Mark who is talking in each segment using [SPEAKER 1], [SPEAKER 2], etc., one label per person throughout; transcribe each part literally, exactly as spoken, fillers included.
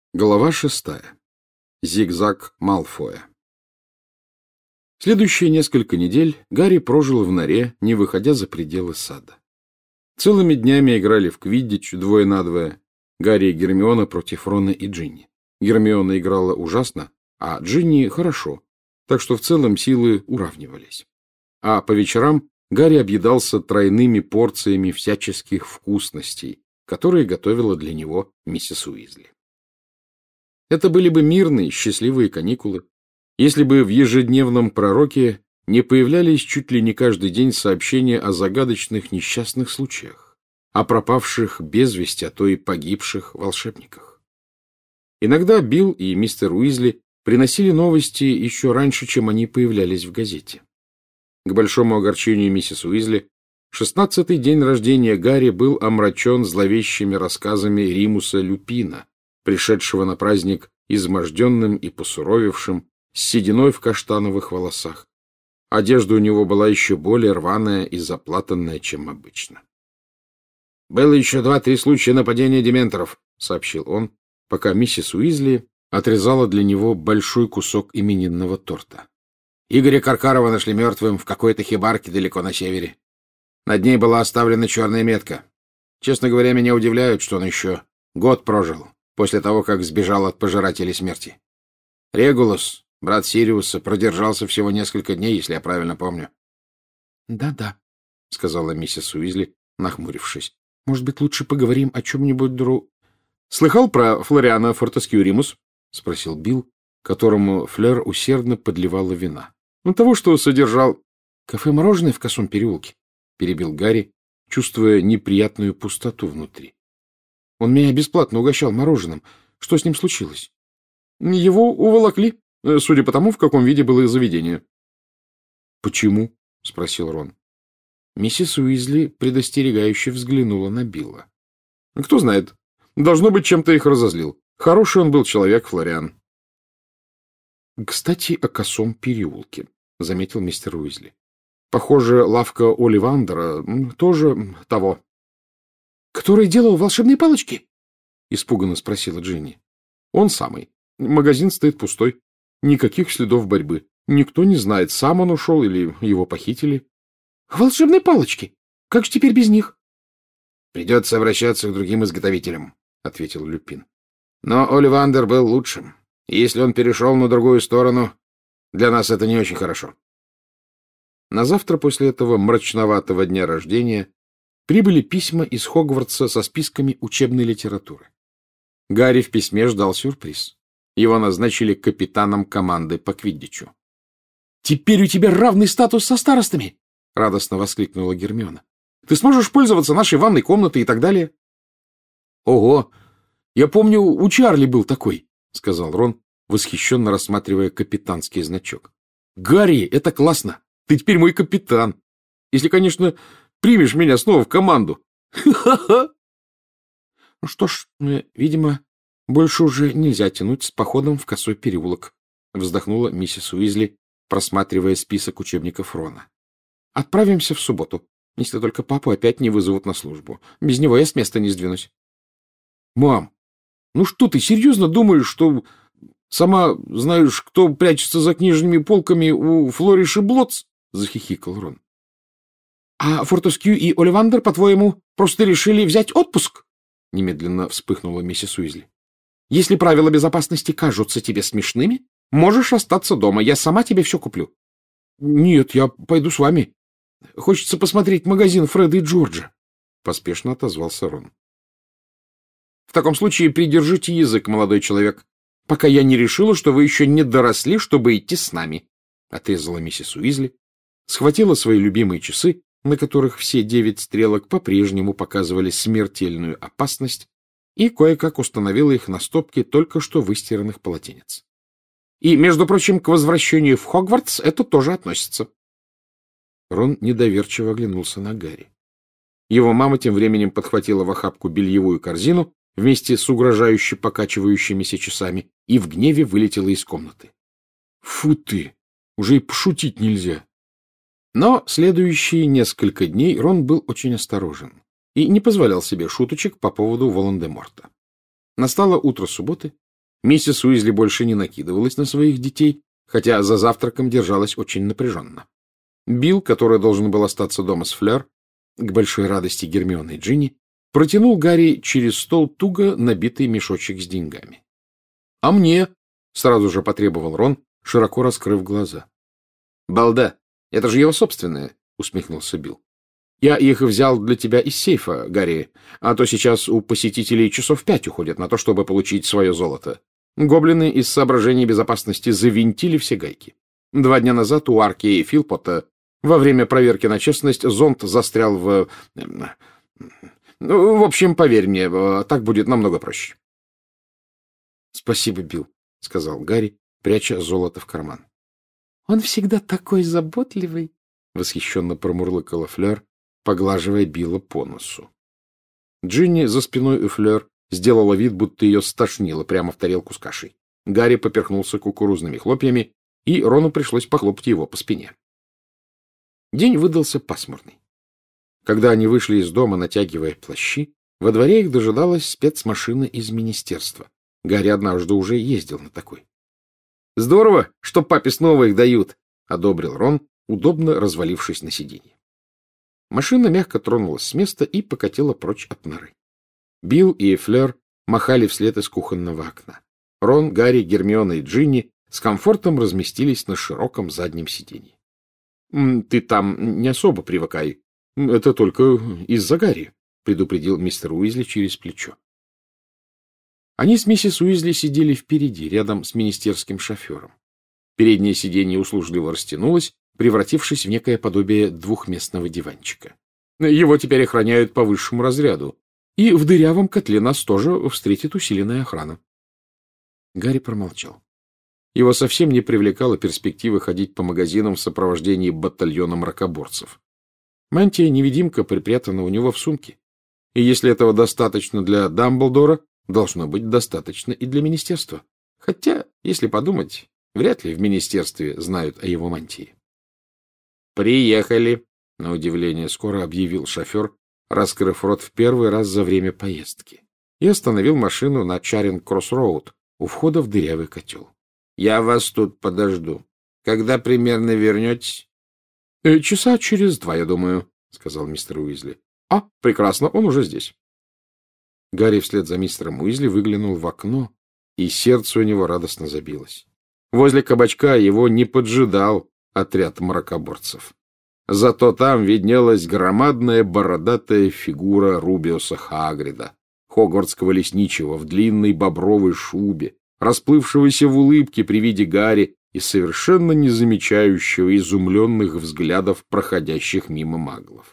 [SPEAKER 1] Глава шестая. Зигзаг Малфоя. Следующие несколько недель Гарри прожил в норе, не выходя за пределы сада. Целыми днями играли в квиддич двое на двое. Гарри и Гермиона против Рона и Джинни. Гермиона играла ужасно, а Джинни хорошо, так что в целом силы уравнивались. А по вечерам Гарри объедался тройными порциями всяческих вкусностей, которые готовила для него миссис Уизли. Это были бы мирные, счастливые каникулы, если бы в ежедневном пророке не появлялись чуть ли не каждый день сообщения о загадочных несчастных случаях, о пропавших без вести, а то и погибших волшебниках. Иногда Билл и мистер Уизли приносили новости еще раньше, чем они появлялись в газете. К большому огорчению миссис Уизли, шестнадцатый день рождения Гарри был омрачен зловещими рассказами Римуса Люпина, пришедшего на праздник изможденным и посуровевшим, с сединой в каштановых волосах. Одежда у него была еще более рваная и заплатанная, чем обычно. «Было еще два-три случая нападения дементоров», — сообщил он, пока миссис Уизли отрезала для него большой кусок именинного торта. «Игоря Каркарова нашли мертвым в какой-то хибарке далеко на севере. Над ней была оставлена черная метка. Честно говоря, меня удивляют, что он еще год прожил после того, как сбежал от пожирателей смерти. Регулус, брат Сириуса, продержался всего несколько дней, если я правильно помню». «Да-да», — сказала миссис Уизли, нахмурившись. «Может быть, лучше поговорим о чем-нибудь дру...» «Слыхал про Флориана Фортескью Римус?» — спросил Билл, которому Флёр усердно подливала вина. «Ну, того, что содержал...» «Кафе-мороженое в Косом переулке», — перебил Гарри, чувствуя неприятную пустоту внутри. «Он меня бесплатно угощал мороженым. Что с ним случилось?» «Его уволокли, судя по тому, в каком виде было заведение». «Почему?» — спросил Рон. Миссис Уизли предостерегающе взглянула на Билла. «Кто знает. Должно быть, чем-то их разозлил. Хороший он был человек, Флориан». «Кстати, о Косом переулке», — заметил мистер Уизли. «Похоже, лавка Оливандера тоже того». «Который делал волшебные палочки?» — испуганно спросила Джинни. «Он самый. Магазин стоит пустой. Никаких следов борьбы. Никто не знает, сам он ушел или его похитили». «Волшебные палочки? Как же теперь без них?» «Придется обращаться к другим изготовителям», — ответил Люпин. «Но Оливандер был лучшим. И если он перешел на другую сторону, для нас это не очень хорошо». На завтра после этого мрачноватого дня рождения прибыли письма из Хогвартса со списками учебной литературы. Гарри в письме ждал сюрприз. Его назначили капитаном команды по квиддичу. «Теперь у тебя равный статус со старостами!» — радостно воскликнула Гермиона. «Ты сможешь пользоваться нашей ванной комнатой и так далее». «Ого! Я помню, у Чарли был такой», — сказал Рон, восхищенно рассматривая капитанский значок. «Гарри, это классно! Ты теперь мой капитан! Если, конечно, примешь меня снова в команду». «Ха-ха-ха!» «Ну что ж, видимо, больше уже нельзя тянуть с походом в Косой переулок», — вздохнула миссис Уизли, просматривая список учебников Рона. «Отправимся в субботу, если только папу опять не вызовут на службу. Без него я с места не сдвинусь». «Мам, ну что ты серьезно думаешь, что сама знаешь, кто прячется за книжными полками у Флориш и Блотс?» — захихикал Рон. «А Фортескью и Оливандер, по-твоему, просто решили взять отпуск?» — немедленно вспыхнула миссис Уизли. «Если правила безопасности кажутся тебе смешными, можешь остаться дома, я сама тебе все куплю». «Нет, я пойду с вами. Хочется посмотреть магазин Фреда и Джорджа», — поспешно отозвался Рон. «В таком случае придержите язык, молодой человек, пока я не решила, что вы еще не доросли, чтобы идти с нами», — отрезала миссис Уизли, схватила свои любимые часы, на которых все девять стрелок по-прежнему показывали смертельную опасность, и кое-как установила их на стопке только что выстиранных полотенец. «И, между прочим, к возвращению в Хогвартс это тоже относится». Рон недоверчиво оглянулся на Гарри. Его мама тем временем подхватила в охапку бельевую корзину вместе с угрожающе покачивающимися часами и в гневе вылетела из комнаты. «Фу ты! Уже и пошутить нельзя!» Но следующие несколько дней Рон был очень осторожен и не позволял себе шуточек по поводу Волан-де-Морта. Настало утро субботы, Миссис Уизли больше не накидывалась на своих детей, хотя за завтраком держалась очень напряженно. Билл, который должен был остаться дома с Флёр, к большой радости Гермионы и Джинни, протянул Гарри через стол туго набитый мешочек с деньгами. — А мне? — сразу же потребовал Рон, широко раскрыв глаза. — Балда, это же его собственное, — усмехнулся Билл. — Я их взял для тебя из сейфа, Гарри, а то сейчас у посетителей часов пять уходят на то, чтобы получить свое золото. Гоблины из соображений безопасности завинтили все гайки. Два дня назад у Арки и Филпота во время проверки на честность зонт застрял в... В общем, поверь мне, так будет намного проще. — Спасибо, Билл, — сказал Гарри, пряча золото в карман. — Он всегда такой заботливый, — восхищенно промурлыкала Флёр, поглаживая Билла по носу. Джинни за спиной у Флёр сделала вид, будто ее стошнило прямо в тарелку с кашей. Гарри поперхнулся кукурузными хлопьями, и Рону пришлось похлопать его по спине. День выдался пасмурный. Когда они вышли из дома, натягивая плащи, во дворе их дожидалась спецмашина из министерства. Гарри однажды уже ездил на такой. — Здорово, что папе снова их дают, — одобрил Рон, удобно развалившись на сиденье. Машина мягко тронулась с места и покатила прочь от норы. Билл и Флёр махали вслед из кухонного окна. Рон, Гарри, Гермиона и Джинни с комфортом разместились на широком заднем сиденье. — Ты там не особо привыкай. Это только из-за Гарри, — предупредил мистер Уизли через плечо. Они с миссис Уизли сидели впереди, рядом с министерским шофером. Переднее сиденье услужливо растянулось, превратившись в некое подобие двухместного диванчика. Его теперь охраняют по высшему разряду, и в дырявом котле нас тоже встретит усиленная охрана. Гарри промолчал. Его совсем не привлекала перспектива ходить по магазинам в сопровождении батальона мракоборцев. Мантия-невидимка припрятана у него в сумке, и если этого достаточно для Дамблдора, должно быть достаточно и для министерства. Хотя, если подумать, вряд ли в министерстве знают о его мантии. «Приехали», — на удивление скоро объявил шофер, раскрыв рот в первый раз за время поездки, и остановил машину на Чаринг-Кросс-Роуд у входа в дырявый котел. «Я вас тут подожду. Когда примерно вернетесь?» «Э, «Часа через два, я думаю», — сказал мистер Уизли. «А, прекрасно, он уже здесь». Гарри вслед за мистером Уизли выглянул в окно, и сердце у него радостно забилось. Возле кабачка его не поджидал отряд мракоборцев. Зато там виднелась громадная бородатая фигура Рубиуса Хагрида, хогвартского лесничего в длинной бобровой шубе, расплывшегося в улыбке при виде Гарри и совершенно не замечающего изумленных взглядов проходящих мимо маглов.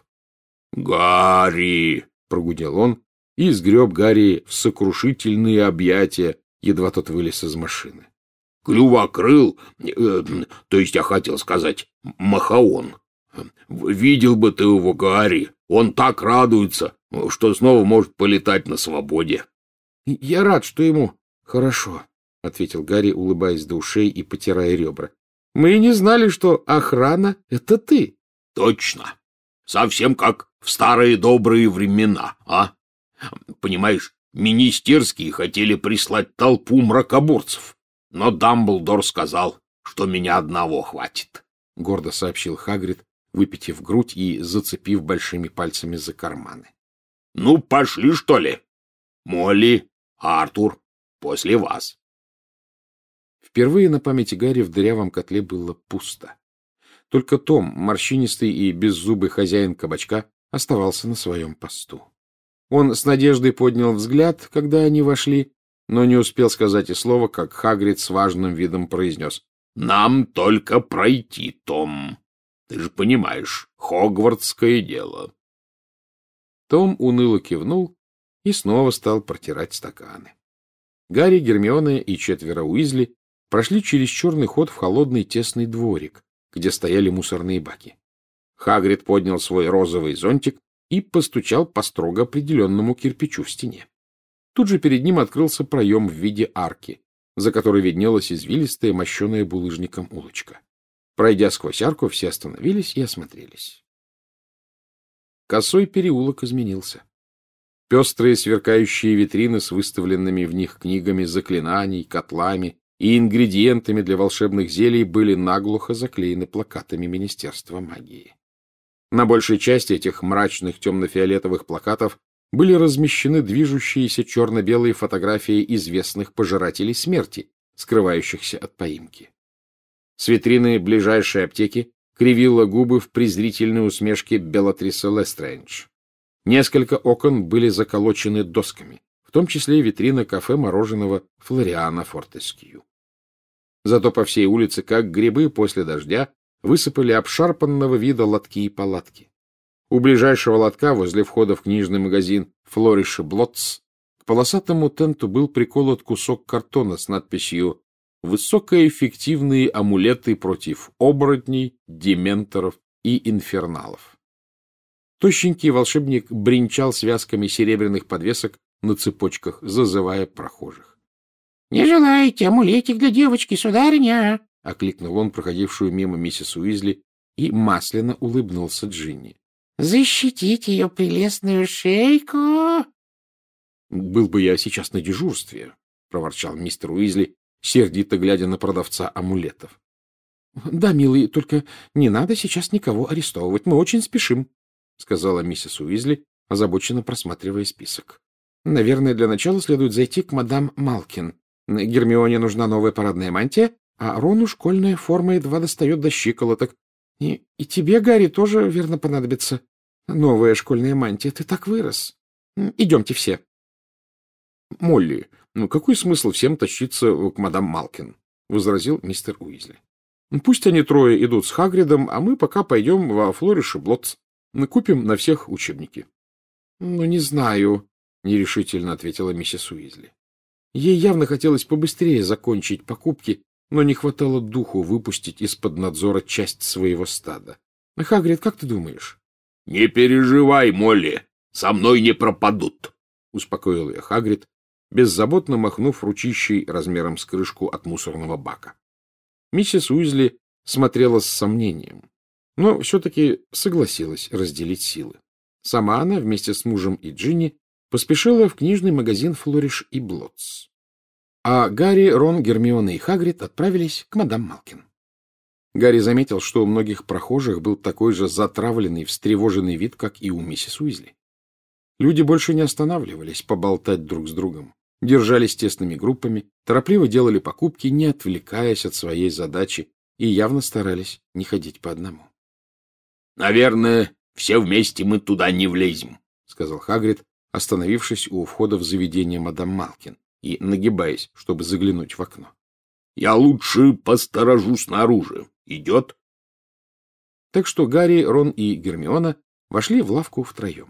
[SPEAKER 1] «Гарри!» — прогудел он и сгреб Гарри в сокрушительные объятия, едва тот вылез из машины. «Клювокрыл, э, то есть я хотел сказать, Махаон. Видел бы ты его, Гарри, он так радуется, что снова может полетать на свободе». «Я рад, что ему хорошо», — ответил Гарри, улыбаясь до ушей и потирая ребра. — Мы не знали, что охрана — это ты. — Точно. Совсем как в старые добрые времена, а? Понимаешь, министерские хотели прислать толпу мракоборцев, но Дамблдор сказал, что меня одного хватит, — гордо сообщил Хагрид, выпитив грудь и зацепив большими пальцами за карманы. — Ну, пошли, что ли? Молли, Артур, после вас. Впервые на памяти Гарри в дырявом котле было пусто. Только Том, морщинистый и беззубый хозяин кабачка, оставался на своем посту. Он с надеждой поднял взгляд, когда они вошли, но не успел сказать и слова, как Хагрид с важным видом произнес: — Нам только пройти, Том. Ты же понимаешь, хогвартское дело. Том уныло кивнул и снова стал протирать стаканы. Гарри, Гермиона и четверо Уизли прошли через черный ход в холодный тесный дворик, где стояли мусорные баки. Хагрид поднял свой розовый зонтик и постучал по строго определенному кирпичу в стене. Тут же перед ним открылся проем в виде арки, за которой виднелась извилистая, мощеная булыжником улочка. Пройдя сквозь арку, все остановились и осмотрелись. Косой переулок изменился. Пестрые сверкающие витрины с выставленными в них книгами заклинаний, котлами и ингредиентами для волшебных зелий были наглухо заклеены плакатами Министерства магии. На большей части этих мрачных темно-фиолетовых плакатов были размещены движущиеся черно-белые фотографии известных пожирателей смерти, скрывающихся от поимки. С витрины ближайшей аптеки кривила губы в презрительной усмешке Белатриса Лестрейндж. Несколько окон были заколочены досками, в том числе витрина кафе мороженого Флориана Фортескью. Зато по всей улице, как грибы после дождя, высыпали обшарпанного вида лотки и палатки. У ближайшего лотка, возле входа в книжный магазин «Флориш и Блотс», к полосатому тенту был приколот кусок картона с надписью «Высокоэффективные амулеты против оборотней, дементоров и инферналов». Тощенький волшебник бренчал связками серебряных подвесок на цепочках, зазывая прохожих. — Не желаете амулетик для девочки, сударыня? — окликнул он проходившую мимо миссис Уизли и масляно улыбнулся Джинни. — Защитите ее прелестную шейку. — Был бы я сейчас на дежурстве, — проворчал мистер Уизли, сердито глядя на продавца амулетов. — Да, милый, только не надо сейчас никого арестовывать, мы очень спешим, — сказала миссис Уизли, озабоченно просматривая список. — Наверное, для начала следует зайти к мадам Малкин. Гермионе нужна новая парадная мантия, а Рону школьная форма едва достает до щиколоток. И, и тебе, Гарри, тоже, верно, понадобится новая школьная мантия. Ты так вырос. Идемте все. — Молли, ну какой смысл всем тащиться к мадам Малкин? — возразил мистер Уизли. — Пусть они трое идут с Хагридом, а мы пока пойдем во Флориш и Блотс. Мы купим на всех учебники. — Ну, не знаю, — нерешительно ответила миссис Уизли. Ей явно хотелось побыстрее закончить покупки, но не хватало духу выпустить из-под надзора часть своего стада. — Хагрид, как ты думаешь? — Не переживай, Молли, со мной не пропадут, — успокоил ее Хагрид, беззаботно махнув ручищей размером с крышку от мусорного бака. Миссис Уизли смотрела с сомнением, но все-таки согласилась разделить силы. Сама она вместе с мужем и Джинни поспешила в книжный магазин «Флориш и Блотс». А Гарри, Рон, Гермиона и Хагрид отправились к мадам Малкин. Гарри заметил, что у многих прохожих был такой же затравленный, встревоженный вид, как и у миссис Уизли. Люди больше не останавливались поболтать друг с другом, держались тесными группами, торопливо делали покупки, не отвлекаясь от своей задачи, и явно старались не ходить по одному. — Наверное, все вместе мы туда не влезем, — сказал Хагрид, остановившись у входа в заведение мадам Малкин и нагибаясь, чтобы заглянуть в окно. — Я лучше посторожу снаружи. Идет? Так что Гарри, Рон и Гермиона вошли в лавку втроем.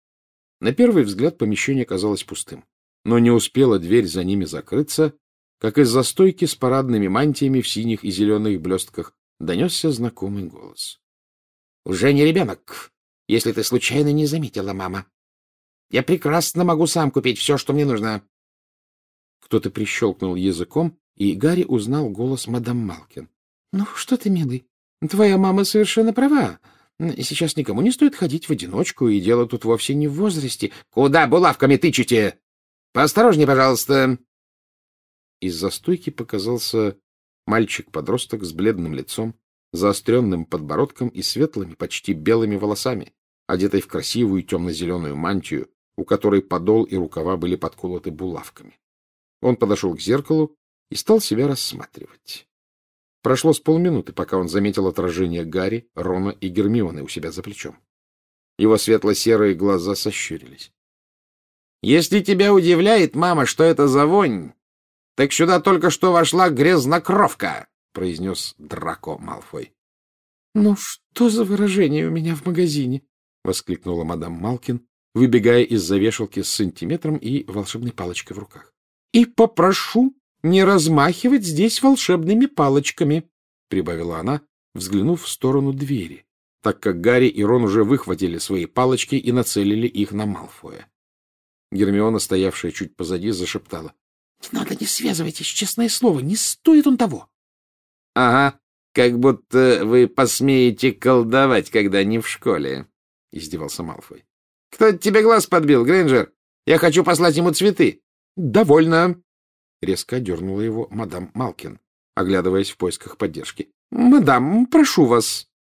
[SPEAKER 1] На первый взгляд помещение казалось пустым, но не успела дверь за ними закрыться, как из-за стойки с парадными мантиями в синих и зеленых блестках донесся знакомый голос. — Уже не ребенок, если ты случайно не заметила, мама. Я прекрасно могу сам купить все, что мне нужно. Кто-то прищелкнул языком, и Гарри узнал голос мадам Малкин. — Ну, что ты, милый, твоя мама совершенно права. Сейчас никому не стоит ходить в одиночку, и дело тут вовсе не в возрасте. — Куда булавками тычете? Поосторожнее, пожалуйста. Из-за стойки показался мальчик-подросток с бледным лицом, заостренным подбородком и светлыми, почти белыми волосами, одетый в красивую темно-зеленую мантию, у которой подол и рукава были подколоты булавками. Он подошел к зеркалу и стал себя рассматривать. Прошло с полминуты, пока он заметил отражение Гарри, Рона и Гермионы у себя за плечом. Его светло-серые глаза сощурились. — Если тебя удивляет, мама, что это за вонь, так сюда только что вошла грязнокровка, — произнес Драко Малфой. — Ну что за выражение у меня в магазине? — воскликнула мадам Малкин, выбегая из-за вешалки с сантиметром и волшебной палочкой в руках. — И попрошу не размахивать здесь волшебными палочками, — прибавила она, взглянув в сторону двери, так как Гарри и Рон уже выхватили свои палочки и нацелили их на Малфоя. Гермиона, стоявшая чуть позади, зашептала. — Не надо, не связывайтесь, честное слово, не стоит он того. — Ага, как будто вы посмеете колдовать, когда не в школе, — издевался Малфой. — Кто тебе глаз подбил, Грейнджер? Я хочу послать ему цветы. — Довольно. Резко одернула его мадам Малкин, оглядываясь в поисках поддержки. — Мадам, прошу вас.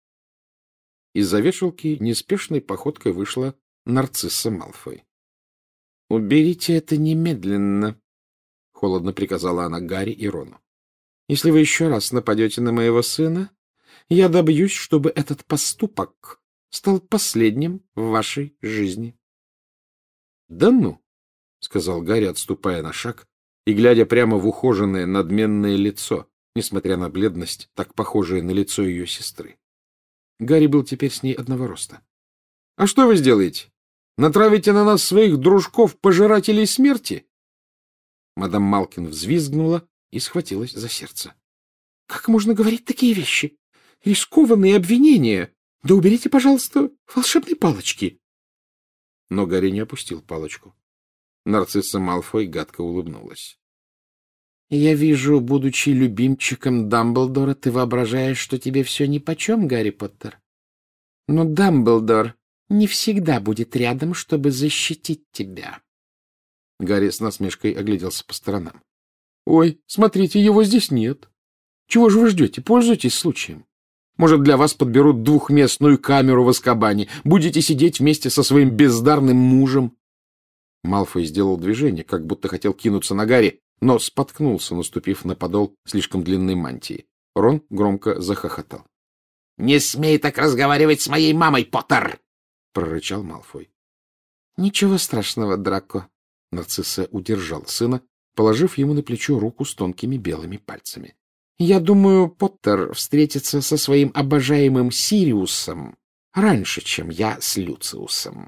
[SPEAKER 1] Из-за вешалки неспешной походкой вышла нарцисса Малфой. — Уберите это немедленно, — холодно приказала она Гарри и Рону. — Если вы еще раз нападете на моего сына, я добьюсь, чтобы этот поступок стал последним в вашей жизни. — Да ну, — сказал Гарри, отступая на шаг и глядя прямо в ухоженное надменное лицо, несмотря на бледность, так похожее на лицо ее сестры. Гарри был теперь с ней одного роста. — А что вы сделаете? Натравите на нас своих дружков-пожирателей смерти? Мадам Малкин взвизгнула и схватилась за сердце. — Как можно говорить такие вещи? Рискованные обвинения! Да уберите, пожалуйста, волшебные палочки! Но Гарри не опустил палочку. Нарцисса Малфой гадко улыбнулась. — Я вижу, будучи любимчиком Дамблдора, ты воображаешь, что тебе все нипочем, Гарри Поттер. Но Дамблдор не всегда будет рядом, чтобы защитить тебя. Гарри с насмешкой огляделся по сторонам. — Ой, смотрите, его здесь нет. Чего же вы ждете? Пользуйтесь случаем. Может, для вас подберут двухместную камеру в Азкабане. Будете сидеть вместе со своим бездарным мужем. Малфой сделал движение, как будто хотел кинуться на Гарри, но споткнулся, наступив на подол слишком длинной мантии. Рон громко захохотал. — Не смей так разговаривать с моей мамой, Поттер! — прорычал Малфой. — Ничего страшного, Драко. Нарцисса удержал сына, положив ему на плечо руку с тонкими белыми пальцами. — Я думаю, Поттер встретится со своим обожаемым Сириусом раньше, чем я с Люциусом.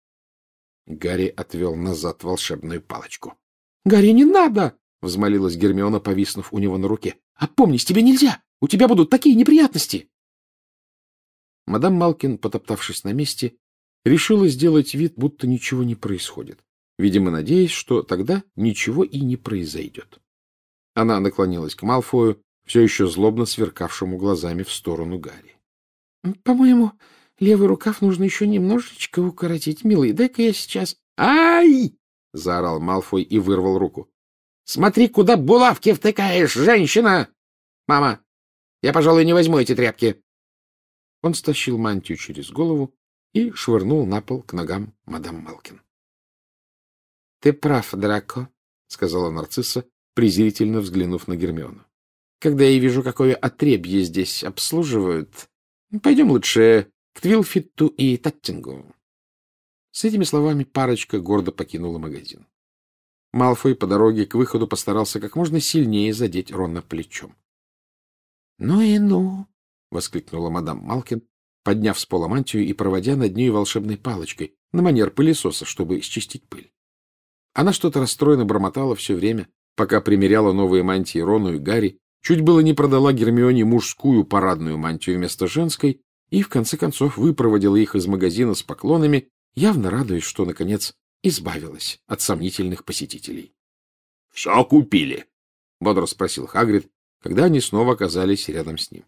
[SPEAKER 1] Гарри отвел назад волшебную палочку. — Гарри, не надо! — взмолилась Гермиона, повиснув у него на руке. — Опомнись, тебе нельзя! У тебя будут такие неприятности! Мадам Малкин, потоптавшись на месте, решила сделать вид, будто ничего не происходит, видимо, надеясь, что тогда ничего и не произойдет. Она наклонилась к Малфою, все еще злобно сверкавшему глазами в сторону Гарри. — По-моему, левый рукав нужно еще немножечко укоротить, милый. Дай-ка я сейчас... — Ай! — заорал Малфой и вырвал руку. — Смотри, куда булавки втыкаешь, женщина! Мама, я, пожалуй, не возьму эти тряпки. Он стащил мантию через голову и швырнул на пол к ногам мадам Малкин. — Ты прав, Драко, — сказала нарцисса, презрительно взглянув на Гермиону. — Когда я вижу, какое отребье здесь обслуживают, пойдем лучше к Твилфитту и Таттингу. С этими словами парочка гордо покинула магазин. Малфой по дороге к выходу постарался как можно сильнее задеть Рона плечом. — Ну и ну! — воскликнула мадам Малкин, подняв с пола мантию и проводя над ней волшебной палочкой на манер пылесоса, чтобы счистить пыль. Она что-то расстроенно бормотала все время, пока примеряла новые мантии Рону и Гарри, чуть было не продала Гермионе мужскую парадную мантию вместо женской и, в конце концов, выпроводила их из магазина с поклонами, явно радуясь, что, наконец, избавилась от сомнительных посетителей. — Все купили? — бодро спросил Хагрид, когда они снова оказались рядом с ним.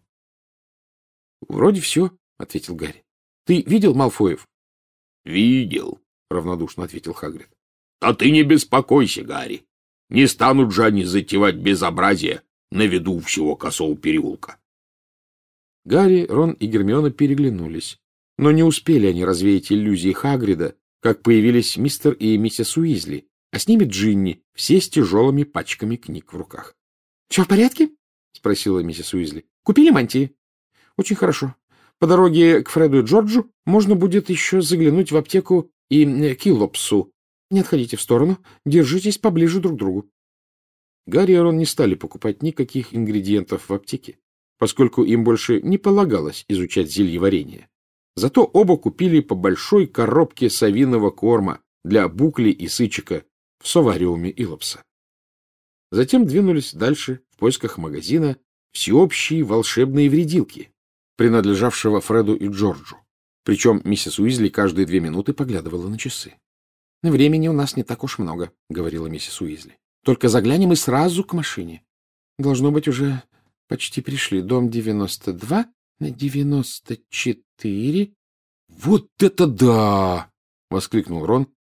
[SPEAKER 1] — Вроде все, — ответил Гарри. — Ты видел Малфоев? — Видел, — равнодушно ответил Хагрид. — А ты не беспокойся, Гарри. Не станут же они затевать безобразие на виду всего Косого переулка. Гарри, Рон и Гермиона переглянулись, но не успели они развеять иллюзии Хагрида, как появились мистер и миссис Уизли, а с ними Джинни, все с тяжелыми пачками книг в руках. — Все в порядке? — спросила миссис Уизли. — Купили мантии? — Очень хорошо. По дороге к Фреду и Джорджу можно будет еще заглянуть в аптеку и Килопсу. Не отходите в сторону, держитесь поближе друг к другу. Гарри и Рон не стали покупать никаких ингредиентов в аптеке, поскольку им больше не полагалось изучать зельеварение. Зато оба купили по большой коробке совиного корма для Букли и Сычика в совариуме Илопса. Затем двинулись дальше в поисках магазина всеобщие волшебные вредилки, принадлежавшего Фреду и Джорджу. Причем миссис Уизли каждые две минуты поглядывала на часы. — Времени у нас не так уж много, — говорила миссис Уизли. — Только заглянем и сразу к машине. Должно быть, уже почти пришли. Дом девяносто два на девяносто четыре. — Вот это да! — воскликнул Рон,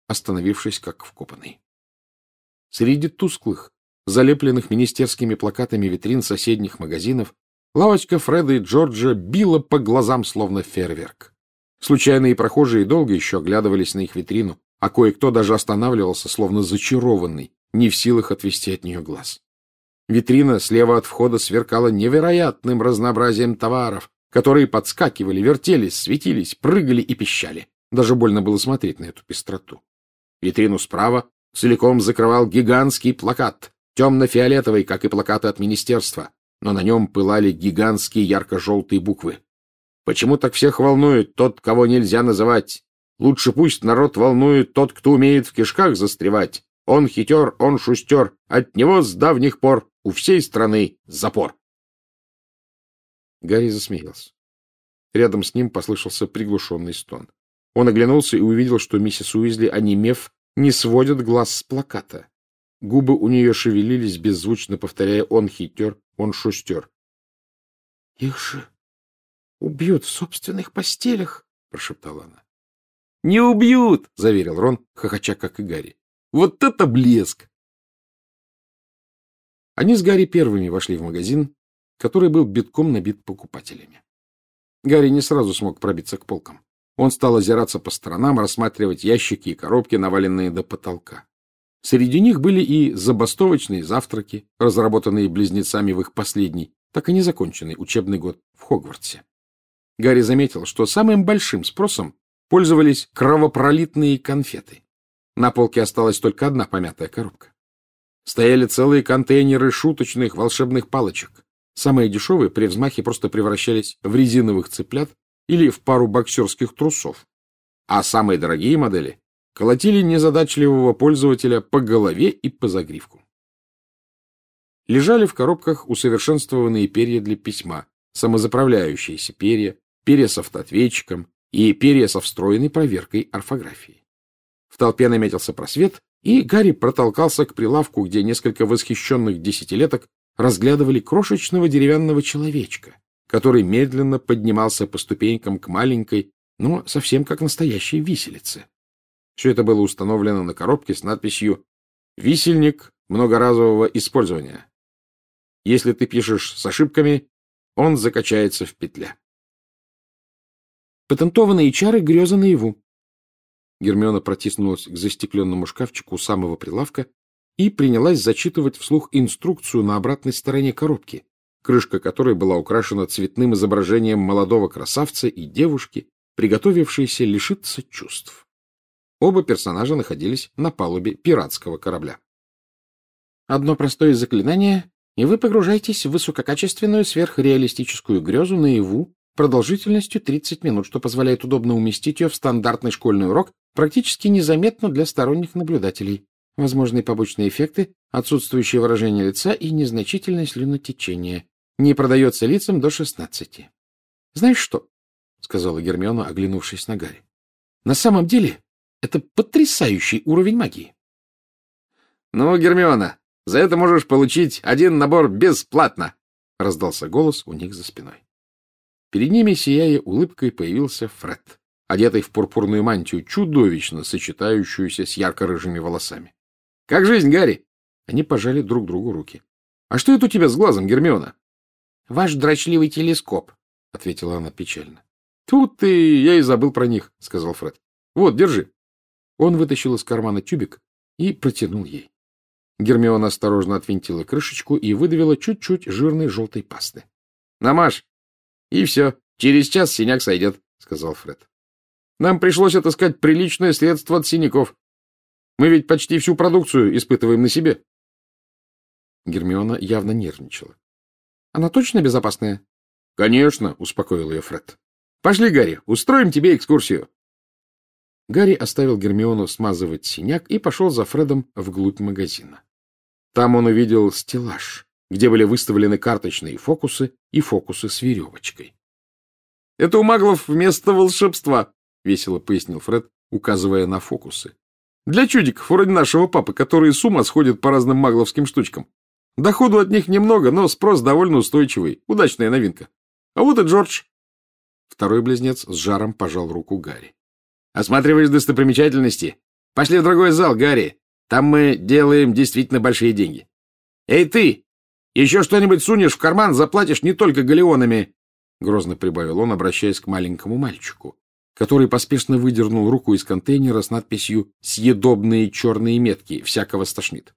[SPEAKER 1] остановившись как вкопанный. Среди тусклых, залепленных министерскими плакатами витрин соседних магазинов, лавочка Фреда и Джорджа била по глазам, словно фейерверк. Случайные прохожие долго еще оглядывались на их витрину, а кое-кто даже останавливался, словно зачарованный, не в силах отвести от нее глаз. Витрина слева от входа сверкала невероятным разнообразием товаров, которые подскакивали, вертелись, светились, прыгали и пищали. Даже больно было смотреть на эту пестроту. Витрину справа целиком закрывал гигантский плакат, темно-фиолетовый, как и плакаты от министерства, но на нем пылали гигантские ярко-желтые буквы. Почему так всех волнует тот, кого нельзя называть? Лучше пусть народ волнует тот, кто умеет в кишках застревать. Он хитер, он шустер, от него с давних пор у всей страны запор. Гарри засмеялся. Рядом с ним послышался приглушенный стон. Он оглянулся и увидел, что миссис Уизли, онемев, не сводит глаз с плаката. Губы у нее шевелились, беззвучно повторяя «он хитер, он шустер». — Их же убьют в собственных постелях, — прошептала она. — Не убьют, — заверил Рон, хохоча, как и Гарри. — Вот это блеск! Они с Гарри первыми вошли в магазин, который был битком набит покупателями. Гарри не сразу смог пробиться к полкам. Он стал озираться по сторонам, рассматривать ящики и коробки, наваленные до потолка. Среди них были и забастовочные завтраки, разработанные близнецами в их последний, так и незаконченный учебный год в Хогвартсе. Гарри заметил, что самым большим спросом пользовались кровопролитные конфеты. На полке осталась только одна помятая коробка. Стояли целые контейнеры шуточных волшебных палочек. Самые дешевые при взмахе просто превращались в резиновых цыплят или в пару боксерских трусов. А самые дорогие модели колотили незадачливого пользователя по голове и по загривку. Лежали в коробках усовершенствованные перья для письма, самозаправляющиеся перья, перья с автоответчиком и перья со встроенной проверкой орфографии. В толпе наметился просвет, и Гарри протолкался к прилавку, где несколько восхищенных десятилеток разглядывали крошечного деревянного человечка, который медленно поднимался по ступенькам к маленькой, но совсем как настоящей виселице. Все это было установлено на коробке с надписью «Висельник многоразового использования». Если ты пишешь с ошибками, он закачается в петле. Патентованные чары греза наяву. Гермиона протиснулась к застекленному шкафчику у самого прилавка и принялась зачитывать вслух инструкцию на обратной стороне коробки, крышка которой была украшена цветным изображением молодого красавца и девушки, приготовившейся лишиться чувств. Оба персонажа находились на палубе пиратского корабля. Одно простое заклинание, и вы погружаетесь в высококачественную сверхреалистическую грезу наяву продолжительностью тридцать минут, что позволяет удобно уместить ее в стандартный школьный урок практически незаметно для сторонних наблюдателей. Возможные побочные эффекты, отсутствующее выражение лица и незначительное слюнотечение. Не продается лицам до шестнадцати. — Знаешь что? — сказала Гермиона, оглянувшись на Гарри. — На самом деле это потрясающий уровень магии. — Ну, Гермиона, за это можешь получить один набор бесплатно! — раздался голос у них за спиной. Перед ними, сияя улыбкой, появился Фред, одетый в пурпурную мантию, чудовищно сочетающуюся с ярко-рыжими волосами. — Как жизнь, Гарри? Они пожали друг другу руки. — А что это у тебя с глазом, Гермиона? — Ваш дрочливый телескоп, — ответила она печально. — Тут ты, я и забыл про них, — сказал Фред. — Вот, держи. Он вытащил из кармана тюбик и протянул ей. Гермиона осторожно отвинтила крышечку и выдавила чуть-чуть жирной желтой пасты. — Намажь. — И все, через час синяк сойдет, — сказал Фред. — Нам пришлось отыскать приличное средство от синяков. Мы ведь почти всю продукцию испытываем на себе. Гермиона явно нервничала. — Она точно безопасная? — Конечно, — успокоил ее Фред. — Пошли, Гарри, устроим тебе экскурсию. Гарри оставил Гермиону смазывать синяк и пошел за Фредом вглубь магазина. Там он увидел стеллаж, где были выставлены карточные фокусы и фокусы с веревочкой. — Это у маглов вместо волшебства, — весело пояснил Фред, указывая на фокусы. — Для чудиков, вроде нашего папы, которые с ума сходят по разным магловским штучкам. Доходу от них немного, но спрос довольно устойчивый. Удачная новинка. А вот и Джордж. Второй близнец с жаром пожал руку Гарри. — Осматриваешь достопримечательности?
[SPEAKER 2] Пошли в другой зал, Гарри. Там мы делаем действительно большие деньги. Эй, ты! Еще что-нибудь сунешь в карман, заплатишь не только галеонами!» Грозно прибавил он, обращаясь к маленькому мальчику, который поспешно выдернул руку из контейнера с надписью «Съедобные черные метки, всякого стошнит».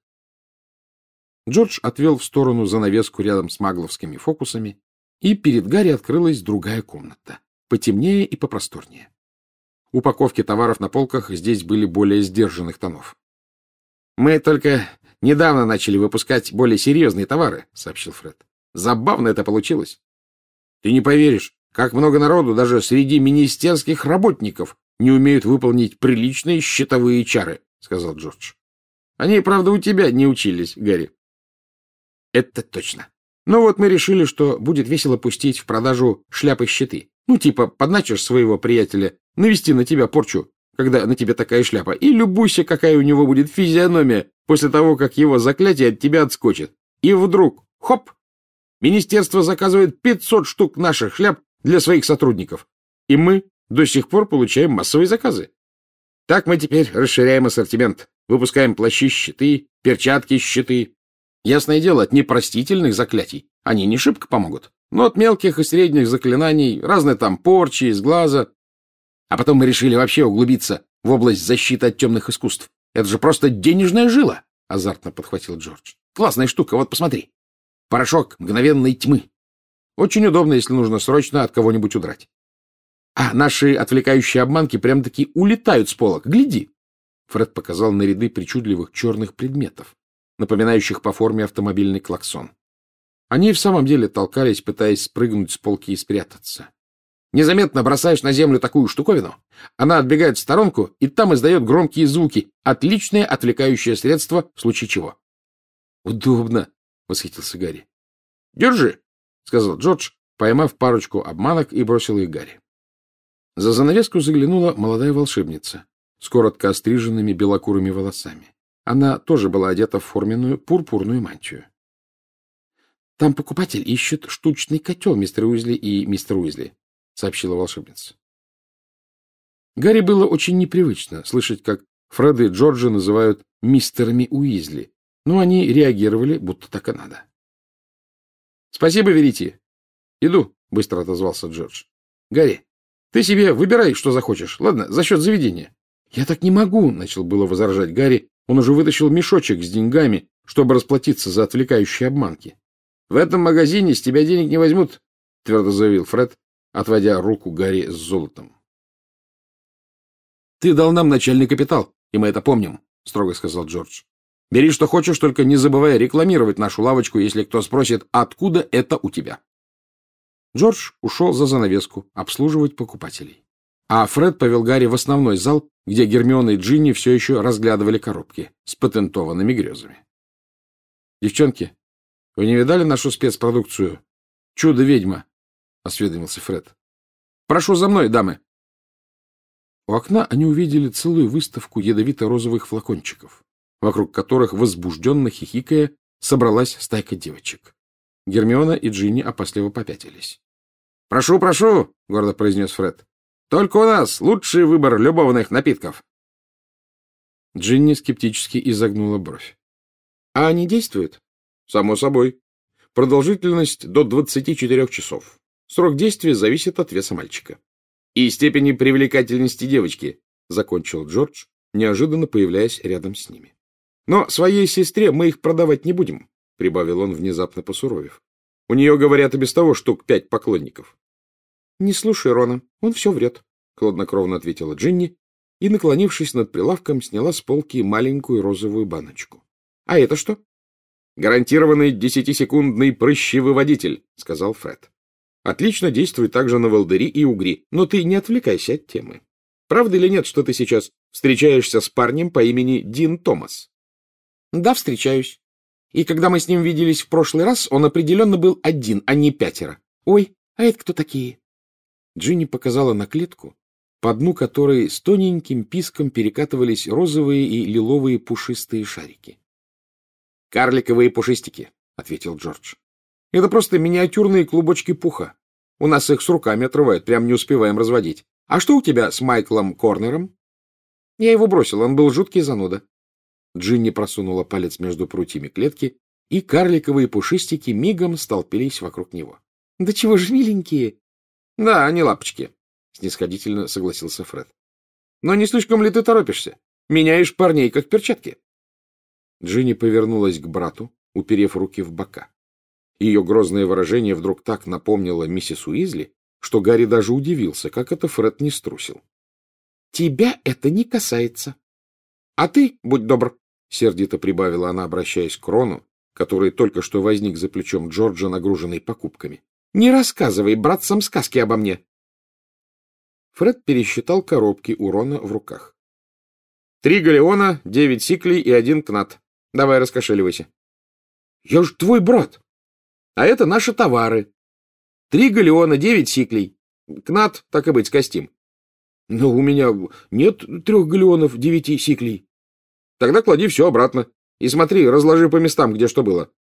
[SPEAKER 2] Джордж отвел в сторону занавеску рядом с магловскими фокусами, и перед Гарри открылась другая комната, потемнее и попросторнее. Упаковки товаров на полках здесь были более сдержанных тонов. «Мы только недавно начали выпускать более серьезные товары», — сообщил Фред. «Забавно это получилось. Ты не поверишь, как много народу даже среди министерских работников не умеют выполнить приличные счетовые чары», — сказал Джордж. «Они, правда, у тебя не учились, Гарри». «Это точно. Ну вот мы решили, что будет весело пустить в продажу шляпы-щиты. Ну, типа, подначишь своего приятеля навести на тебя порчу, когда на тебе такая шляпа, и любуйся, какая у него будет физиономия после того, как его заклятие от тебя отскочит. И вдруг, хоп, министерство заказывает пятьсот штук наших шляп для своих сотрудников, и мы до сих пор получаем массовые заказы. Так мы теперь расширяем ассортимент, выпускаем плащи-щиты, перчатки-щиты. Ясное дело, от непростительных заклятий они не шибко помогут, но от мелких и средних заклинаний, разные там порчи из глаза. А потом мы решили вообще углубиться в область защиты от темных искусств. Это же просто денежная жила, — азартно подхватил Джордж. Классная штука, вот посмотри. Порошок мгновенной тьмы. Очень удобно, если нужно срочно от кого-нибудь удрать. А наши отвлекающие обманки прям-таки улетают с полок. Гляди. Фред показал на ряды причудливых черных предметов, напоминающих по форме автомобильный клаксон. Они и в самом деле толкались, пытаясь спрыгнуть с полки и спрятаться. Незаметно бросаешь на землю такую штуковину, она отбегает в сторонку, и там издает громкие звуки. Отличное отвлекающее средство, в случае чего. — Удобно, — восхитился Гарри. — Держи, — сказал Джордж, поймав парочку обманок и бросил их Гарри. За занавеску заглянула молодая волшебница с коротко остриженными белокурыми волосами. Она тоже была одета в форменную пурпурную мантию. — Там покупатель ищет штучный котел, мистер Уизли и мистер Уизли, — сообщила волшебница. Гарри было очень непривычно слышать, как Фреда и Джорджа называют мистерами Уизли, но они реагировали, будто так и надо. — Спасибо, Верите. — Иду, — быстро отозвался Джордж. — Гарри, ты себе выбирай, что захочешь, ладно, за счет заведения. — Я так не могу, — начал было возражать Гарри. Он уже вытащил мешочек с деньгами, чтобы расплатиться за отвлекающие обманки. — В этом магазине с тебя денег не возьмут, — твердо заявил Фред, отводя руку Гарри с золотом. — Ты дал нам начальный капитал, и мы это помним, — строго сказал Джордж. — Бери, что хочешь, только не забывай рекламировать нашу лавочку, если кто спросит, откуда это у тебя. Джордж ушел за занавеску обслуживать покупателей, а Фред повел Гарри в основной зал, где Гермиона и Джинни все еще разглядывали коробки с патентованными грезами. — Девчонки, вы не видали нашу спецпродукцию «Чудо-ведьма»? — осведомился Фред. — Прошу за мной, дамы. У окна они увидели целую выставку ядовито-розовых флакончиков, вокруг которых, возбужденно хихикая, собралась стайка девочек. Гермиона и Джинни опасливо попятились. — Прошу, прошу, — гордо произнес Фред. — Только у нас лучший выбор любовных напитков. Джинни скептически изогнула бровь. — А они действуют? — Само собой. Продолжительность до двадцати четырёх часов. Срок действия зависит от веса мальчика. И степени привлекательности девочки, — закончил Джордж, неожиданно появляясь рядом с ними. — Но своей сестре мы их продавать не будем, — прибавил он, внезапно посуровев. — У нее, говорят, и без того штук пять поклонников. — Не слушай Рона, он все врет, — хладнокровно ответила Джинни и, наклонившись над прилавком, сняла с полки маленькую розовую баночку. — А это что? — Гарантированный десятисекундный прыщевыводитель, — сказал Фред. Отлично действует также на волдыри и угри, но ты не отвлекайся от темы. Правда или нет, что ты сейчас встречаешься с парнем по имени Дин Томас? — Да, встречаюсь. И когда мы с ним виделись в прошлый раз, он определенно был один, а не пятеро. Ой, а это кто такие? Джинни показала на клетку, по дну которой с тоненьким писком перекатывались розовые и лиловые пушистые шарики. — Карликовые пушистики, — ответил Джордж. Это просто миниатюрные клубочки пуха. У нас их с руками отрывают, прям не успеваем разводить. А что у тебя с Майклом Корнером?
[SPEAKER 1] Я его бросил, он был жуткий зануда. Джинни просунула палец между прутьями клетки, и карликовые пушистики мигом столпились вокруг него. — Да чего же миленькие! — Да, они лапочки, — снисходительно согласился Фред. — Но не слишком ли ты торопишься? Меняешь парней, как перчатки. Джинни повернулась к брату, уперев руки в бока. Ее грозное выражение вдруг так напомнило миссис Уизли, что Гарри даже удивился, как это Фред не струсил. — Тебя это не касается. — А ты, будь добр, — сердито прибавила она, обращаясь к Рону, который только что возник за плечом Джорджа, нагруженный покупками. — Не рассказывай братцам сказки обо мне. Фред пересчитал коробки у Рона в руках. — Три галеона, девять сиклей и один кнат. Давай, раскошеливайся. — Я ж твой брат. — А это наши товары. Три галеона, девять сиклей. Кнат, так и быть, скостим. — Но у меня нет трех галеонов, девяти сиклей. — Тогда клади все обратно. И смотри, разложи по местам, где что было.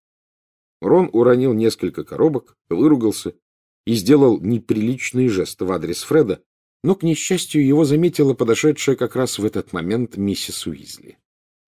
[SPEAKER 1] Рон уронил несколько коробок, выругался и сделал неприличный жест в адрес Фреда, но, к несчастью, его заметила подошедшая как раз в этот момент миссис Уизли.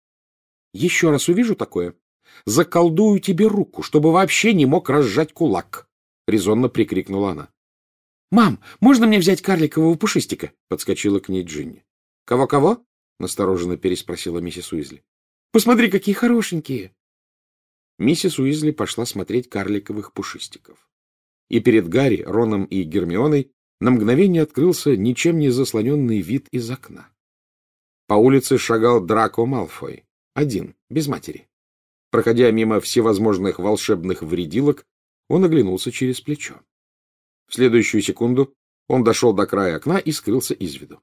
[SPEAKER 1] — Еще раз увижу такое, заколдую тебе руку, чтобы вообще не мог разжать кулак, — резонно прикрикнула она. — Мам, можно мне взять карликового пушистика? — подскочила к ней Джинни. «Кого, — Кого-кого? — настороженно переспросила миссис Уизли. — Посмотри, какие хорошенькие! Миссис Уизли пошла смотреть карликовых пушистиков. И перед Гарри, Роном и Гермионой на мгновение открылся ничем не заслоненный вид из окна. По улице шагал Драко Малфой, один, без матери. Проходя мимо всевозможных волшебных вредилок, он оглянулся через плечо. В следующую секунду он дошел до края окна и скрылся из виду.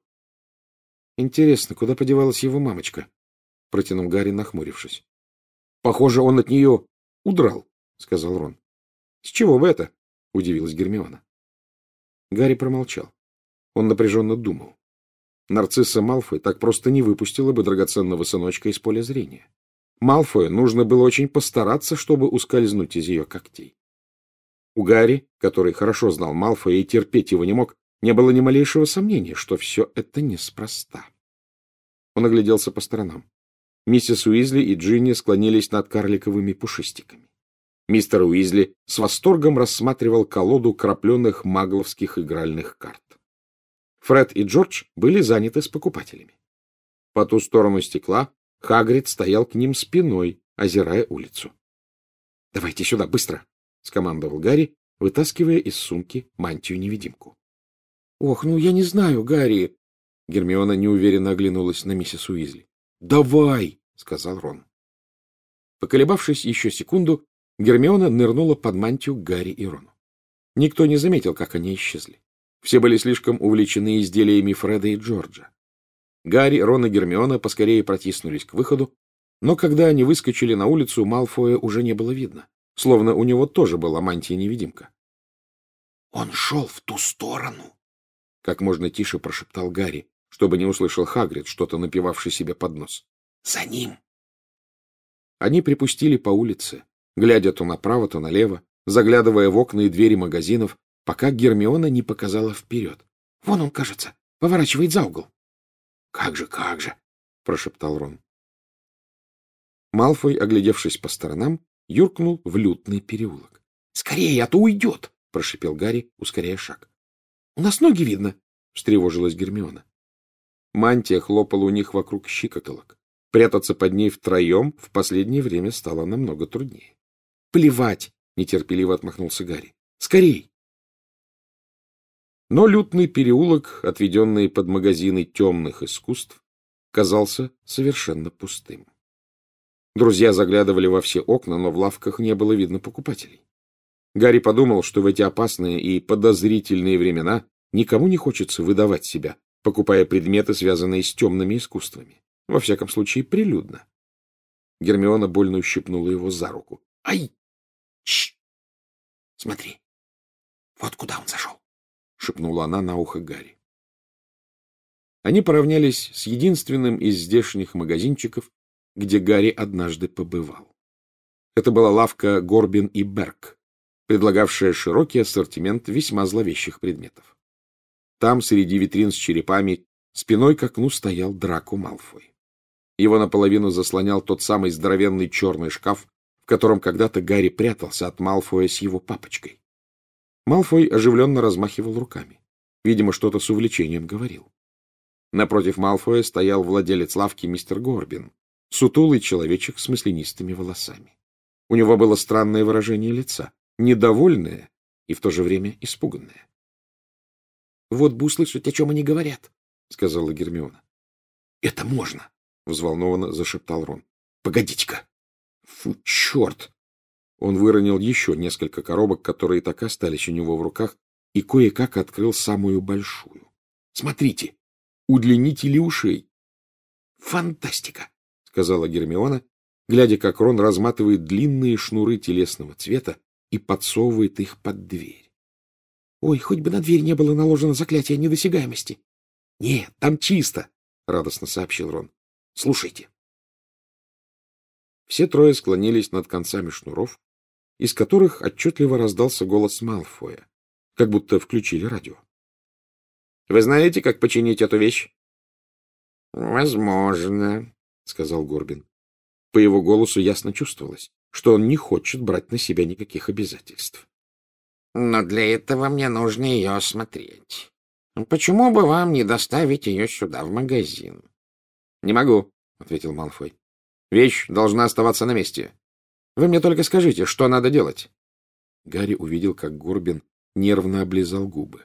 [SPEAKER 1] — Интересно, куда подевалась его мамочка? — протянул Гарри, нахмурившись. — Похоже, он от нее удрал, — сказал Рон. — С чего бы это? — удивилась Гермиона. Гарри промолчал. Он напряженно думал. Нарцисса Малфой так просто не выпустила бы драгоценного сыночка из поля зрения. Малфою нужно было очень постараться, чтобы ускользнуть из ее когтей. У Гарри, который хорошо знал Малфоя и терпеть его не мог, не было ни малейшего сомнения, что все это неспроста. Он огляделся по сторонам. Миссис Уизли и Джинни склонились над карликовыми пушистиками. Мистер Уизли с восторгом рассматривал колоду крапленых магловских игральных карт. Фред и Джордж были заняты с покупателями. По ту сторону стекла Хагрид стоял к ним спиной, озирая улицу. — Давайте сюда, быстро! — скомандовал Гарри, вытаскивая из сумки мантию-невидимку. — Ох, ну я не знаю, Гарри! Гермиона неуверенно оглянулась на миссис Уизли. — Давай! — сказал Рон. Поколебавшись еще секунду, Гермиона нырнула под мантию к Гарри и Рону. Никто не заметил, как они исчезли. Все были слишком увлечены изделиями Фреда и Джорджа. Гарри, Рон и Гермиона поскорее протиснулись к выходу, но когда они выскочили на улицу, Малфоя уже не было видно, словно у него тоже была мантия-невидимка. — Он шел в ту сторону! — как можно тише прошептал Гарри, чтобы не услышал Хагрид, что-то напевавший себе под нос. — За ним! Они припустили по улице, глядя то направо, то налево, заглядывая в окна и двери магазинов, пока Гермиона не показала вперед. — Вон он, кажется, поворачивает за угол. — Как же, как же! — прошептал Рон. Малфой, оглядевшись по сторонам, юркнул в лютный переулок. — Скорее, а то уйдет! — прошипел Гарри, ускоряя шаг. — У нас ноги видно! — встревожилась Гермиона. Мантия хлопала у них вокруг щиколоток. Прятаться под ней втроем в последнее время стало намного труднее. — Плевать! — нетерпеливо отмахнулся Гарри. — Скорей! Но лютный переулок, отведенный под магазины темных искусств, казался совершенно пустым. Друзья заглядывали во все окна, но в лавках не было видно покупателей. Гарри подумал, что в эти опасные и подозрительные времена никому не хочется выдавать себя, покупая предметы, связанные с темными искусствами. Во всяком случае, прилюдно. Гермиона больно ущипнула его за руку. — Ай! Чш! Смотри, вот куда он зашел! — шепнула она на ухо Гарри. Они поравнялись с единственным из здешних магазинчиков, где Гарри однажды побывал. Это была лавка Горбин и Берг, предлагавшая широкий ассортимент весьма зловещих предметов. Там, среди витрин с черепами, Спиной к окну стоял Драко Малфой. Его наполовину заслонял тот самый здоровенный черный шкаф, в котором когда-то Гарри прятался от Малфоя с его папочкой. Малфой оживленно размахивал руками. Видимо, что-то с увлечением говорил. Напротив Малфоя стоял владелец лавки мистер Горбин, сутулый человечек с маслянистыми волосами. У него было странное выражение лица, недовольное и в то же время испуганное. — Вот бы услышать, о чем они говорят, — сказала Гермиона. — Это можно, — взволнованно зашептал Рон. — Погодите-ка. Фу, черт! Он выронил еще несколько коробок, которые так остались у него в руках, и кое-как открыл самую большую. Смотрите, удлинители ушей. — Фантастика! — сказала Гермиона, глядя, как Рон разматывает длинные шнуры телесного цвета и подсовывает их под дверь. — Ой, хоть бы на дверь не было наложено заклятие недосягаемости. — Нет, там чисто, — радостно сообщил Рон. — Слушайте. Все трое склонились над концами шнуров, из которых отчетливо раздался голос Малфоя, как будто включили радио. — Вы знаете, как починить эту вещь? — Возможно, — сказал Горбин. По его голосу ясно чувствовалось, что он не хочет брать на себя никаких обязательств. — Но для этого мне нужно ее осмотреть. Почему бы вам не доставить ее сюда, в магазин? — Не могу, — ответил Малфой. — Вещь должна оставаться на месте. Вы мне только скажите, что надо делать. Гарри увидел, как Горбин нервно облизал губы.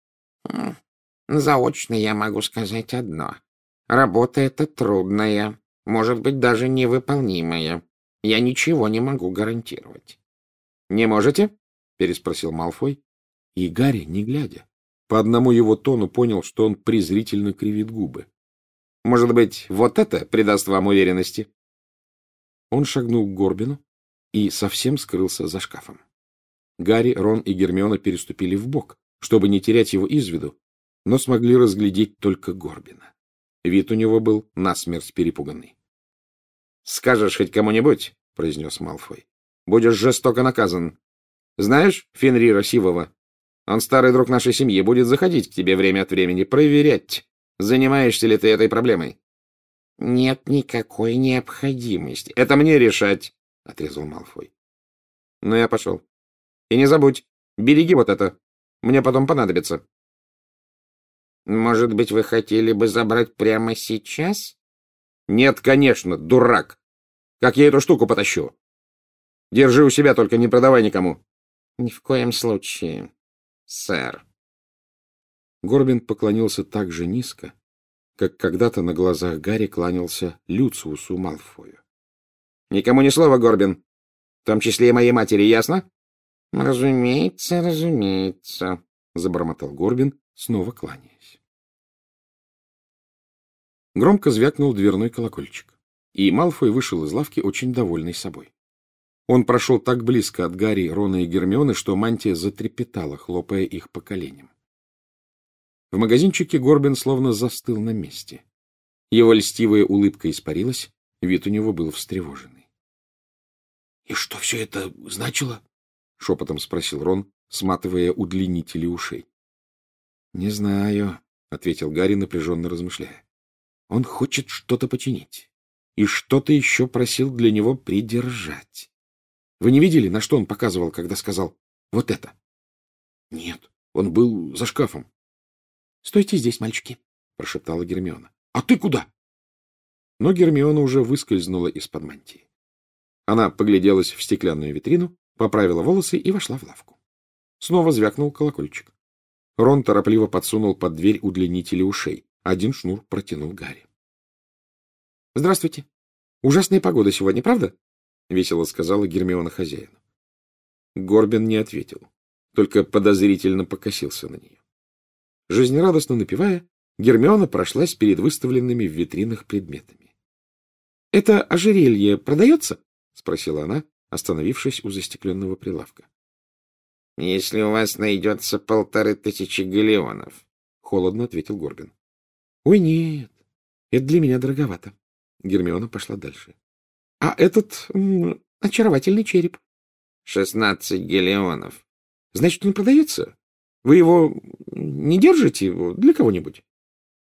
[SPEAKER 1] — Заочно я могу сказать одно. Работа эта трудная, может быть, даже невыполнимая. Я ничего не могу гарантировать. — Не можете? — переспросил Малфой. И Гарри, не глядя, по одному его тону понял, что он презрительно кривит губы. — Может быть, вот это придаст вам уверенности? Он шагнул к Горбину и совсем скрылся за шкафом. Гарри, Рон и Гермиона переступили вбок, чтобы не терять его из виду, но смогли разглядеть только Горбина. Вид у него был насмерть перепуганный. — Скажешь хоть кому-нибудь, — произнес Малфой, — будешь жестоко наказан. Знаешь Фенрира Сивова? Он старый друг нашей семьи, будет заходить к тебе время от времени, проверять, занимаешься ли ты этой проблемой. — Нет никакой необходимости. — Это мне решать, — отрезал Малфой. — Ну, я пошел. И не забудь, береги вот это. Мне потом понадобится. — Может быть, вы хотели бы забрать прямо сейчас? — Нет, конечно, дурак. Как я эту штуку потащу? Держи у себя, только не продавай никому. — Ни в коем случае, сэр. Горбин поклонился так же низко, как когда-то на глазах Гарри кланялся Люциусу Малфою. — Никому ни слова, Горбин, в том числе и моей матери, ясно? — Разумеется, разумеется, — забормотал Горбин, снова кланяясь. Громко звякнул дверной колокольчик, и Малфой вышел из лавки очень довольный собой. Он прошел так близко от Гарри, Рона и Гермионы, что мантия затрепетала, хлопая их по коленям. В магазинчике Горбин словно застыл на месте. Его льстивая улыбка испарилась, вид у него был встревоженный. — И что все это значило? — шепотом спросил Рон, сматывая удлинители ушей. — Не знаю, — ответил Гарри, напряженно размышляя. — Он хочет что-то починить, и что-то еще просил для него придержать. Вы не видели, на что он показывал, когда сказал «вот это»? — Нет, он был за шкафом. — Стойте здесь, мальчики, — прошептала Гермиона. — А ты куда? Но Гермиона уже выскользнула из-под мантии. Она погляделась в стеклянную витрину, поправила волосы и вошла в лавку. Снова звякнул колокольчик. Рон торопливо подсунул под дверь удлинители ушей. Один шнур протянул Гарри. — Здравствуйте. Ужасная погода сегодня, правда? — весело сказала Гермиона хозяину. Горбин не ответил, только подозрительно покосился на нее. Жизнерадостно напевая, Гермиона прошлась перед выставленными в витринах предметами. — Это ожерелье продается? — спросила она, остановившись у застекленного прилавка. — Если у вас найдется полторы тысячи галеонов, — холодно ответил Горбин. — Ой, нет, это для меня дороговато. Гермиона пошла дальше. — А этот м, очаровательный череп? — Шестнадцать галеонов. — Значит, он продается? Вы его не держите его для кого-нибудь?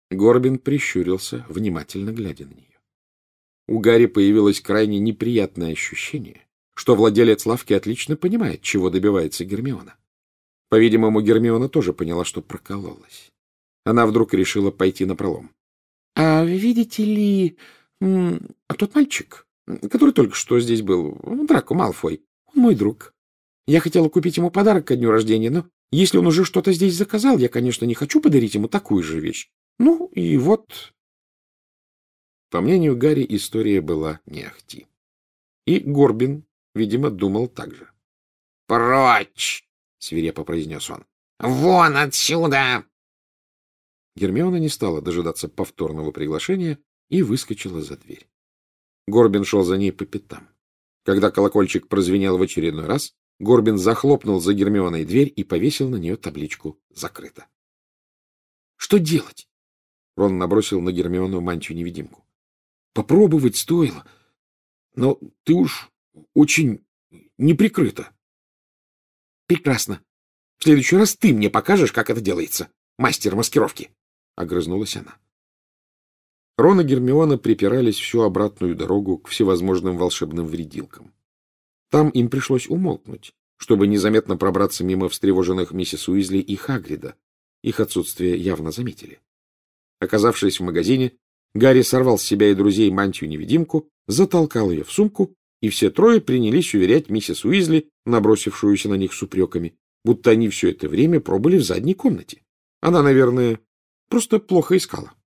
[SPEAKER 1] Горбин прищурился, внимательно глядя на нее. У Гарри появилось крайне неприятное ощущение, что владелец лавки отлично понимает, чего добивается Гермиона. По-видимому, Гермиона тоже поняла, что прокололась. Она вдруг решила пойти напролом. — А видите ли, а тот мальчик, который только что здесь был, Драко Малфой, он мой друг. Я хотела купить ему подарок ко дню рождения, но если он уже что-то здесь заказал, я, конечно, не хочу подарить ему такую же вещь. Ну, и вот... По мнению Гарри, история была не ахти. И Горбин, видимо, думал так же. — Прочь! — свирепо произнес он. — Вон отсюда! Гермиона не стала дожидаться повторного приглашения и выскочила за дверь. Горбин шел за ней по пятам. Когда колокольчик прозвенел в очередной раз, Горбин захлопнул за Гермионой дверь и повесил на нее табличку «Закрыто». — Что делать? Рон набросил на Гермиону мантию-невидимку. — Попробовать стоило, но ты уж очень неприкрыта. — Прекрасно. В следующий раз ты мне покажешь, как это делается, мастер маскировки. — огрызнулась она. Рон и Гермиона припирались всю обратную дорогу к всевозможным волшебным вредилкам. Там им пришлось умолкнуть, чтобы незаметно пробраться мимо встревоженных миссис Уизли и Хагрида. Их отсутствие явно заметили. Оказавшись в магазине, Гарри сорвал с себя и друзей мантию-невидимку, затолкал ее в сумку, и все трое принялись уверять миссис Уизли, набросившуюся на них с упреками, будто они все это время пробыли в задней комнате. Она, наверное, просто плохо искала.